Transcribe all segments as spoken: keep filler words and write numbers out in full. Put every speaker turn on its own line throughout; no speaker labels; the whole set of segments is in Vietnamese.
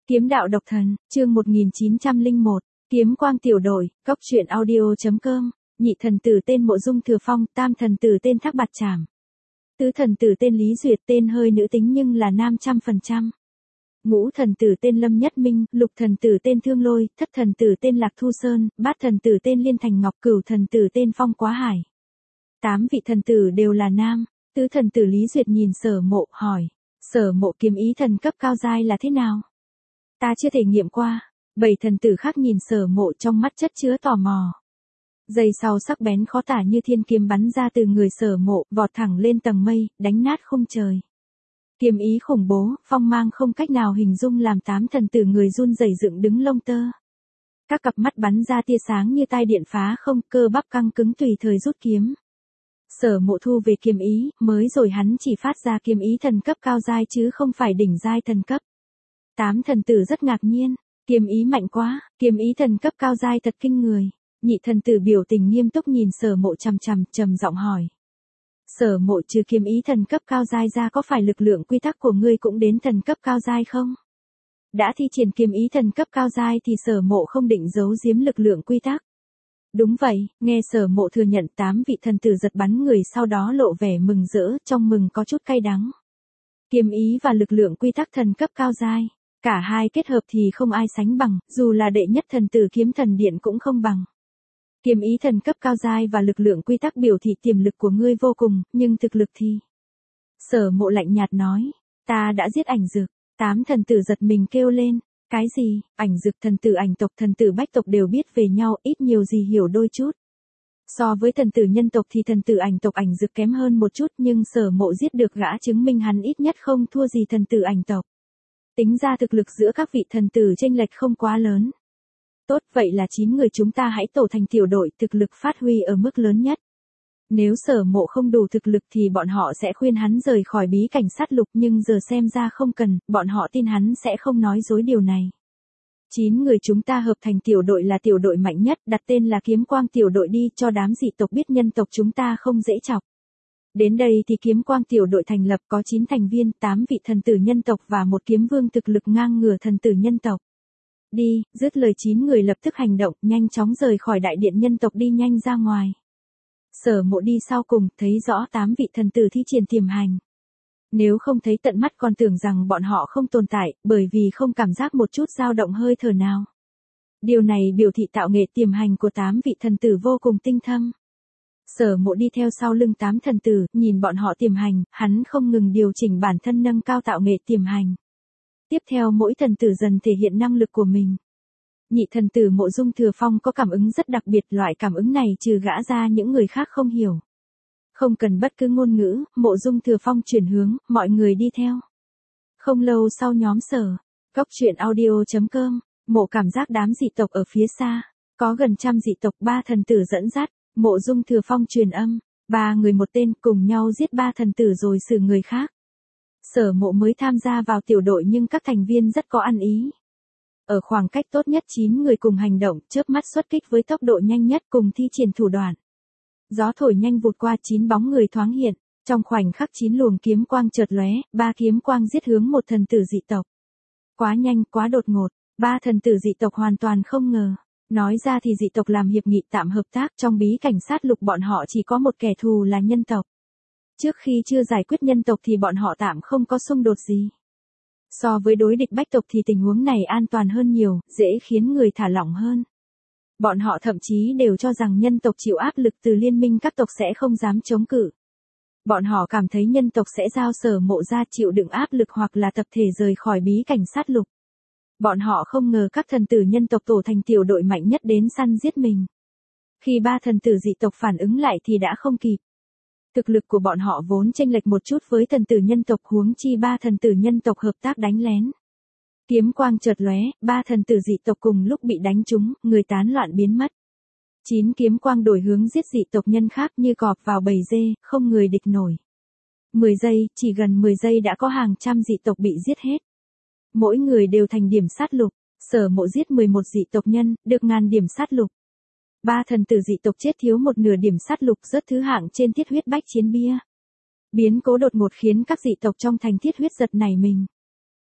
Kiếm đạo độc thần, chương một nghìn chín trăm lẻ một, Kiếm quang tiểu đội, cốc truyện audio.com, nhị thần tử tên Mộ Dung Thừa Phong, tam thần tử tên Thác Bạt Trảm. Tứ thần tử tên Lý Duyệt, tên hơi nữ tính nhưng là nam trăm phần trăm. Ngũ thần tử tên Lâm Nhất Minh, lục thần tử tên Thương Lôi, thất thần tử tên Lạc Thu Sơn, bát thần tử tên Liên Thành Ngọc, cửu thần tử tên Phong Quá Hải. Tám vị thần tử đều là nam. Tứ thần tử Lý Duyệt nhìn Sở Mộ, hỏi: Sở Mộ, kiếm ý thần cấp cao giai là thế nào? Ta chưa thể nghiệm qua. Bảy thần tử khác nhìn Sở Mộ, trong mắt chất chứa tò mò. Giây sau sắc bén khó tả như thiên kiếm bắn ra từ người Sở Mộ, vọt thẳng lên tầng mây, đánh nát khung trời. Kiếm ý khủng bố, phong mang không cách nào hình dung, làm tám thần tử người run rẩy dựng đứng lông tơ. Các cặp mắt bắn ra tia sáng như tai điện phá không, cơ bắp căng cứng tùy thời rút kiếm. Sở Mộ thu về kiếm ý, mới rồi hắn chỉ phát ra kiếm ý thần cấp cao giai chứ không phải đỉnh giai thần cấp. Tám thần tử rất ngạc nhiên, kiếm ý mạnh quá, kiếm ý thần cấp cao giai thật kinh người. Nhị thần tử biểu tình nghiêm túc nhìn Sở Mộ chằm chằm, trầm giọng hỏi: Sở Mộ, trừ kiếm ý thần cấp cao giai ra, có phải lực lượng quy tắc của ngươi cũng đến thần cấp cao giai không? Đã thi triển kiếm ý thần cấp cao giai thì Sở Mộ không định giấu giếm lực lượng quy tắc. Đúng vậy, nghe Sở Mộ thừa nhận, tám vị thần tử giật bắn người, sau đó lộ vẻ mừng rỡ, trong mừng có chút cay đắng. Kiếm ý và lực lượng quy tắc thần cấp cao giai, cả hai kết hợp thì không ai sánh bằng, dù là đệ nhất thần tử Kiếm Thần Điện cũng không bằng. Kiếm ý thần cấp cao giai và lực lượng quy tắc biểu thị tiềm lực của ngươi vô cùng, nhưng thực lực thì... Sở Mộ lạnh nhạt nói: Ta đã giết ảnh dực. Tám thần tử giật mình kêu lên: Cái gì? Ảnh dực, thần tử ảnh tộc, thần tử bách tộc đều biết về nhau, ít nhiều gì hiểu đôi chút. So với thần tử nhân tộc thì thần tử ảnh tộc ảnh dực kém hơn một chút, nhưng Sở Mộ giết được gã chứng minh hắn ít nhất không thua gì thần tử ảnh tộc. Tính ra thực lực giữa các vị thần tử chênh lệch không quá lớn. Tốt, vậy là chín người chúng ta hãy tổ thành tiểu đội, thực lực phát huy ở mức lớn nhất. Nếu Sở Mộ không đủ thực lực thì bọn họ sẽ khuyên hắn rời khỏi bí cảnh sát lục, nhưng giờ xem ra không cần, bọn họ tin hắn sẽ không nói dối điều này. Chín người chúng ta hợp thành tiểu đội là tiểu đội mạnh nhất, đặt tên là Kiếm Quang tiểu đội đi, cho đám dị tộc biết nhân tộc chúng ta không dễ chọc. Đến đây thì Kiếm Quang tiểu đội thành lập, có chín thành viên, tám vị thần tử nhân tộc và một kiếm vương thực lực ngang ngửa thần tử nhân tộc. Đi, dứt lời chín người lập tức hành động, nhanh chóng rời khỏi đại điện nhân tộc, đi nhanh ra ngoài. Sở Mộ đi sau cùng, thấy rõ tám vị thần tử thi triển tiềm hành. Nếu không thấy tận mắt còn tưởng rằng bọn họ không tồn tại, bởi vì không cảm giác một chút dao động hơi thở nào. Điều này biểu thị tạo nghệ tiềm hành của tám vị thần tử vô cùng tinh thâm. Sở Mộ đi theo sau lưng tám thần tử, nhìn bọn họ tiềm hành, hắn không ngừng điều chỉnh bản thân, nâng cao tạo nghệ tiềm hành. Tiếp theo mỗi thần tử dần thể hiện năng lực của mình. Nhị thần tử Mộ Dung Thừa Phong có cảm ứng rất đặc biệt, loại cảm ứng này trừ gã ra những người khác không hiểu. Không cần bất cứ ngôn ngữ, Mộ Dung Thừa Phong chuyển hướng, mọi người đi theo. Không lâu sau nhóm Sở, cốc truyện audio.com, Mộ cảm giác đám dị tộc ở phía xa, có gần trăm dị tộc, ba thần tử dẫn dắt, Mộ Dung Thừa Phong truyền âm, ba người một tên, cùng nhau giết ba thần tử rồi xử người khác. Sở Mộ mới tham gia vào tiểu đội nhưng các thành viên rất có ăn ý. Ở khoảng cách tốt nhất, chín người cùng hành động, chớp mắt xuất kích với tốc độ nhanh nhất, cùng thi triển thủ đoạn. Gió thổi nhanh vụt qua, chín bóng người thoáng hiện, trong khoảnh khắc chín luồng kiếm quang chợt lóe, ba kiếm quang giết hướng một thần tử dị tộc. Quá nhanh, quá đột ngột, ba thần tử dị tộc hoàn toàn không ngờ. Nói ra thì dị tộc làm hiệp nghị tạm hợp tác, trong bí cảnh sát lục bọn họ chỉ có một kẻ thù là nhân tộc. Trước khi chưa giải quyết nhân tộc thì bọn họ tạm không có xung đột gì. So với đối địch bách tộc thì tình huống này an toàn hơn nhiều, dễ khiến người thả lỏng hơn. Bọn họ thậm chí đều cho rằng nhân tộc chịu áp lực từ liên minh các tộc sẽ không dám chống cự. Bọn họ cảm thấy nhân tộc sẽ giao Sở Mộ ra chịu đựng áp lực hoặc là tập thể rời khỏi bí cảnh sát lục. Bọn họ không ngờ các thần tử nhân tộc tổ thành tiểu đội mạnh nhất đến săn giết mình. Khi ba thần tử dị tộc phản ứng lại thì đã không kịp. Thực lực của bọn họ vốn chênh lệch một chút với thần tử nhân tộc, huống chi ba thần tử nhân tộc hợp tác đánh lén. Kiếm quang chợt lóe, ba thần tử dị tộc cùng lúc bị đánh trúng, người tán loạn biến mất. Chín kiếm quang đổi hướng giết dị tộc nhân khác như cọp vào bầy dê, không người địch nổi. mười giây, chỉ gần mười giây đã có hàng trăm dị tộc bị giết hết. Mỗi người đều thành điểm sát lục, Sở Mộ giết mười một dị tộc nhân, được ngàn điểm sát lục. Ba thần tử dị tộc chết thiếu một nửa điểm sát lục, rớt thứ hạng trên thiết huyết bách chiến bia. Biến cố đột ngột khiến các dị tộc trong thành thiết huyết giật nảy mình.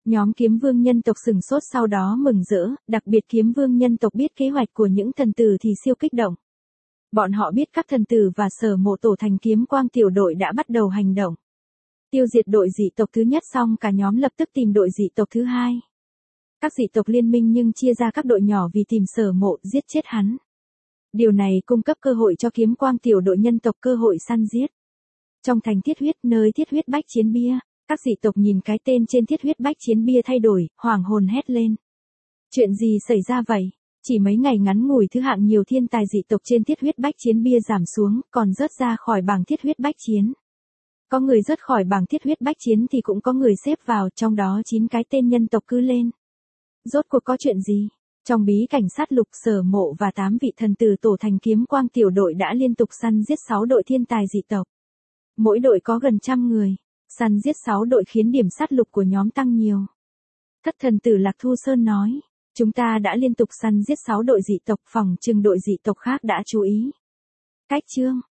Nhóm kiếm vương nhân tộc sừng sốt sau đó mừng rỡ, đặc biệt kiếm vương nhân tộc biết kế hoạch của những thần tử thì siêu kích động. Bọn họ biết các thần tử và Sở Mộ tổ thành kiếm quang tiểu đội đã bắt đầu hành động. Tiêu diệt đội dị tộc thứ nhất xong cả nhóm lập tức tìm đội dị tộc thứ hai. Các dị tộc liên minh nhưng chia ra các đội nhỏ vì tìm Sở Mộ giết chết hắn. Điều này cung cấp cơ hội cho kiếm quang tiểu đội nhân tộc cơ hội săn giết. Trong thành thiết huyết, nơi thiết huyết bách chiến bia, các dị tộc nhìn cái tên trên thiết huyết bách chiến bia thay đổi, hoảng hồn hét lên. Chuyện gì xảy ra vậy? Chỉ mấy ngày ngắn ngủi thứ hạng nhiều thiên tài dị tộc trên thiết huyết bách chiến bia giảm xuống, còn rớt ra khỏi bảng thiết huyết bách chiến. Có người rớt khỏi bảng thiết huyết bách chiến thì cũng có người xếp vào, trong đó chín cái tên nhân tộc cứ lên. Rốt cuộc có chuyện gì? Trong bí cảnh sát lục, Sở Mộ và tám vị thần tử tổ thành kiếm quang tiểu đội đã liên tục săn giết sáu đội thiên tài dị tộc. Mỗi đội có gần trăm người. Săn giết sáu đội khiến điểm sát lục của nhóm tăng nhiều. Thất thần tử Lạc Thu Sơn nói, chúng ta đã liên tục săn giết sáu đội dị tộc, phòng trừng đội dị tộc khác đã chú ý. Cách chương